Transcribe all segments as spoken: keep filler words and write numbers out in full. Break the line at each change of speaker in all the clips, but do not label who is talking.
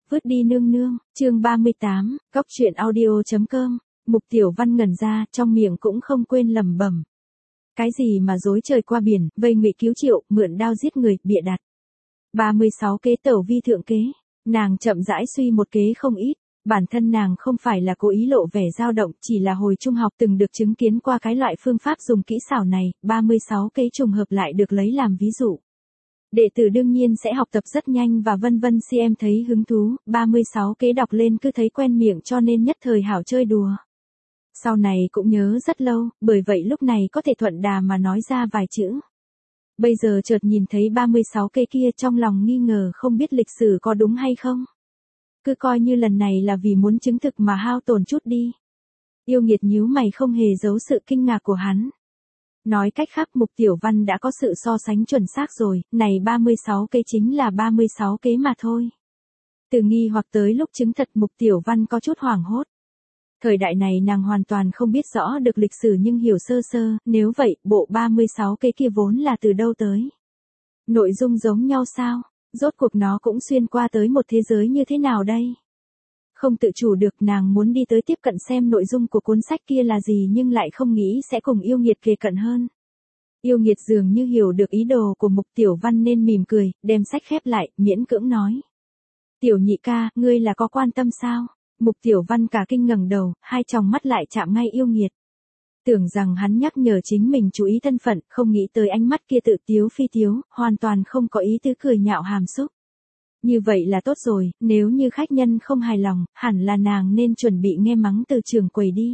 Vứt đi nương nương, chương ba mươi tám, Cóc truyện audio.com, Mục Tiểu Văn ngẩn ra, trong miệng cũng không quên lẩm bẩm. Cái gì mà dối trời qua biển, vây ngụy cứu triệu, mượn đao giết người, bịa đặt. ba mươi sáu kế tẩu vi thượng kế, nàng chậm rãi suy một kế không ít. Bản thân nàng không phải là cố ý lộ vẻ dao động, chỉ là hồi trung học từng được chứng kiến qua cái loại phương pháp dùng kỹ xảo này, ba mươi sáu kế trùng hợp lại được lấy làm ví dụ. Đệ tử đương nhiên sẽ học tập rất nhanh và vân vân si em thấy hứng thú, ba mươi sáu kế đọc lên cứ thấy quen miệng cho nên nhất thời hảo chơi đùa. Sau này cũng nhớ rất lâu, bởi vậy lúc này có thể thuận đà mà nói ra vài chữ. Bây giờ chợt nhìn thấy ba mươi sáu kế kia trong lòng nghi ngờ không biết lịch sử có đúng hay không. Cứ coi như lần này là vì muốn chứng thực mà hao tổn chút đi. Yêu nghiệt nhíu mày không hề giấu sự kinh ngạc của hắn. Nói cách khác Mục Tiểu Văn đã có sự so sánh chuẩn xác rồi, này ba mươi sáu kế chính là ba mươi sáu kế mà thôi. Từ nghi hoặc tới lúc chứng thật Mục Tiểu Văn có chút hoảng hốt. Thời đại này nàng hoàn toàn không biết rõ được lịch sử nhưng hiểu sơ sơ, nếu vậy bộ ba mươi sáu kế kia vốn là từ đâu tới. Nội dung giống nhau sao? Rốt cuộc nó cũng xuyên qua tới một thế giới như thế nào đây? Không tự chủ được nàng muốn đi tới tiếp cận xem nội dung của cuốn sách kia là gì nhưng lại không nghĩ sẽ cùng yêu nghiệt kề cận hơn. Yêu nghiệt dường như hiểu được ý đồ của Mục Tiểu Văn nên mỉm cười, đem sách khép lại, miễn cưỡng nói. Tiểu nhị ca, ngươi là có quan tâm sao? Mục Tiểu Văn cả kinh ngẩng đầu, hai tròng mắt lại chạm ngay yêu nghiệt. Tưởng rằng hắn nhắc nhở chính mình chú ý thân phận, không nghĩ tới ánh mắt kia tự tiếu phi tiếu, hoàn toàn không có ý tứ cười nhạo hàm xúc. Như vậy là tốt rồi, nếu như khách nhân không hài lòng, hẳn là nàng nên chuẩn bị nghe mắng từ trưởng quầy đi.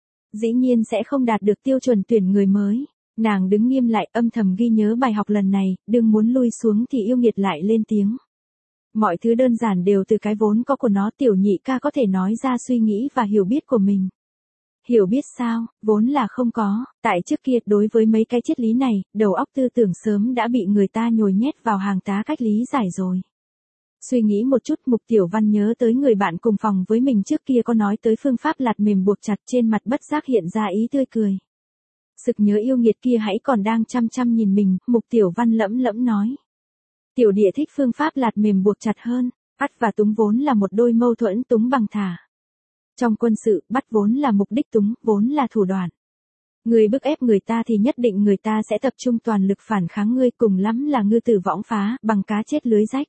Dĩ nhiên sẽ không đạt được tiêu chuẩn tuyển người mới. Nàng đứng nghiêm lại âm thầm ghi nhớ bài học lần này, đừng muốn lui xuống thì yêu nghiệt lại lên tiếng. Mọi thứ đơn giản đều từ cái vốn có của nó, tiểu nhị ca có thể nói ra suy nghĩ và hiểu biết của mình. Hiểu biết sao, vốn là không có, tại trước kia đối với mấy cái triết lý này, đầu óc tư tưởng sớm đã bị người ta nhồi nhét vào hàng tá cách lý giải rồi. Suy nghĩ một chút Mục Tiểu Văn nhớ tới người bạn cùng phòng với mình trước kia có nói tới phương pháp lạt mềm buộc chặt trên mặt bất giác hiện ra ý tươi cười. Sực nhớ yêu nghiệt kia hãy còn đang chăm chăm nhìn mình, Mục Tiểu Văn lẫm lẫm nói. Tiểu địa thích phương pháp lạt mềm buộc chặt hơn, bắt và túng vốn là một đôi mâu thuẫn, túng bằng thả. Trong quân sự, bắt vốn là mục đích, túng vốn là thủ đoạn. Người bức ép người ta thì nhất định người ta sẽ tập trung toàn lực phản kháng ngươi, cùng lắm là ngư tử võng phá, bằng cá chết lưới rách.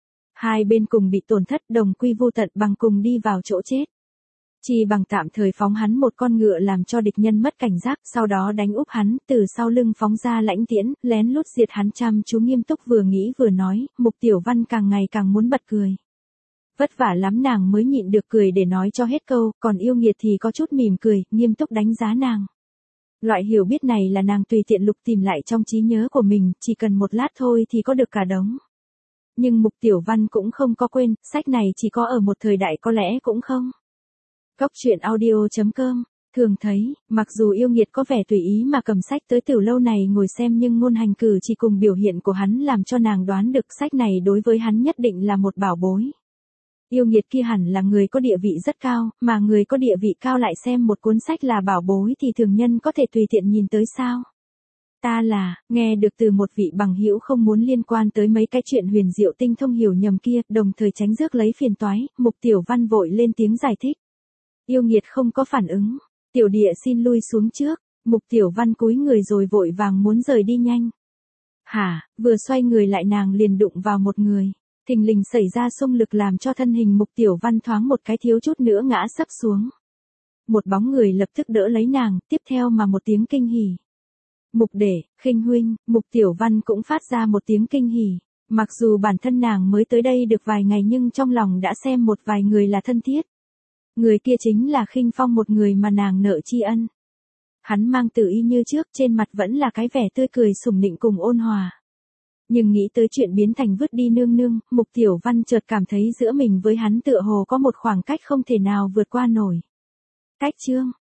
Hai bên cùng bị tổn thất, đồng quy vô tận, bằng cùng đi vào chỗ chết. Chỉ bằng tạm thời phóng hắn một con ngựa làm cho địch nhân mất cảnh giác, sau đó đánh úp hắn, từ sau lưng phóng ra lãnh tiễn, lén lút diệt hắn. Chăm chú nghiêm túc vừa nghĩ vừa nói, Mục Tiểu Văn càng ngày càng muốn bật cười. Vất vả lắm nàng mới nhịn được cười để nói cho hết câu, còn yêu nghiệt thì có chút mỉm cười, nghiêm túc đánh giá nàng. Loại hiểu biết này là nàng tùy tiện lục tìm lại trong trí nhớ của mình, chỉ cần một lát thôi thì có được cả đống. Nhưng Mục Tiểu Văn cũng không có quên, sách này chỉ có ở một thời đại có lẽ cũng không. Cóc truyện audio.com, thường thấy, mặc dù yêu nghiệt có vẻ tùy ý mà cầm sách tới từ lâu này ngồi xem nhưng ngôn hành cử chỉ cùng biểu hiện của hắn làm cho nàng đoán được sách này đối với hắn nhất định là một bảo bối. Yêu nghiệt kia hẳn là người có địa vị rất cao, mà người có địa vị cao lại xem một cuốn sách là bảo bối thì thường nhân có thể tùy tiện nhìn tới sao. Ta là, nghe được từ một vị bằng hữu không muốn liên quan tới mấy cái chuyện huyền diệu tinh thông hiểu nhầm kia, đồng thời tránh rước lấy phiền toái, Mục Tiểu Văn vội lên tiếng giải thích. Yêu nghiệt không có phản ứng, tiểu địa xin lui xuống trước, Mục Tiểu Văn cúi người rồi vội vàng muốn rời đi nhanh. Hả, vừa xoay người lại nàng liền đụng vào một người, thình lình xảy ra xung lực làm cho thân hình Mục Tiểu Văn thoáng một cái thiếu chút nữa ngã sấp xuống. Một bóng người lập tức đỡ lấy nàng, tiếp theo mà một tiếng kinh hỉ. Mục đệ, Khinh huynh, Mục Tiểu Văn cũng phát ra một tiếng kinh hỉ. Mặc dù bản thân nàng mới tới đây được vài ngày nhưng trong lòng đã xem một vài người là thân thiết. Người kia chính là Khinh Phong, một người mà nàng nợ tri ân. Hắn mang tự y như trước, trên mặt vẫn là cái vẻ tươi cười sủng nịnh cùng ôn hòa. Nhưng nghĩ tới chuyện biến thành vứt đi nương nương, Mục Tiểu Văn chợt cảm thấy giữa mình với hắn tựa hồ có một khoảng cách không thể nào vượt qua nổi. Cách chương,